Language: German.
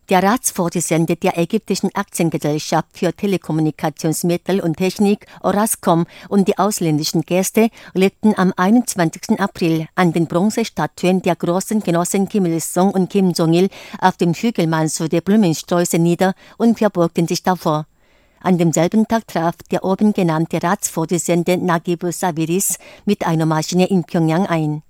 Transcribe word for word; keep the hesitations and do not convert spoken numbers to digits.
Der Ratsvorsitzende der ägyptischen Aktiengesellschaft für Telekommunikationsmittel und Technik, Orascom, und die ausländischen Gäste legten am einundzwanzigsten April an den Bronzestatuen der großen Genossen Kim Il-sung und Kim Jong-il auf dem Hügelmannsur der Blumensträuße nieder und verbeugten sich davor. An demselben Tag traf der oben genannte Ratsvorsitzende Naguib Sawiris mit einer Maschine in Pjöngjang ein.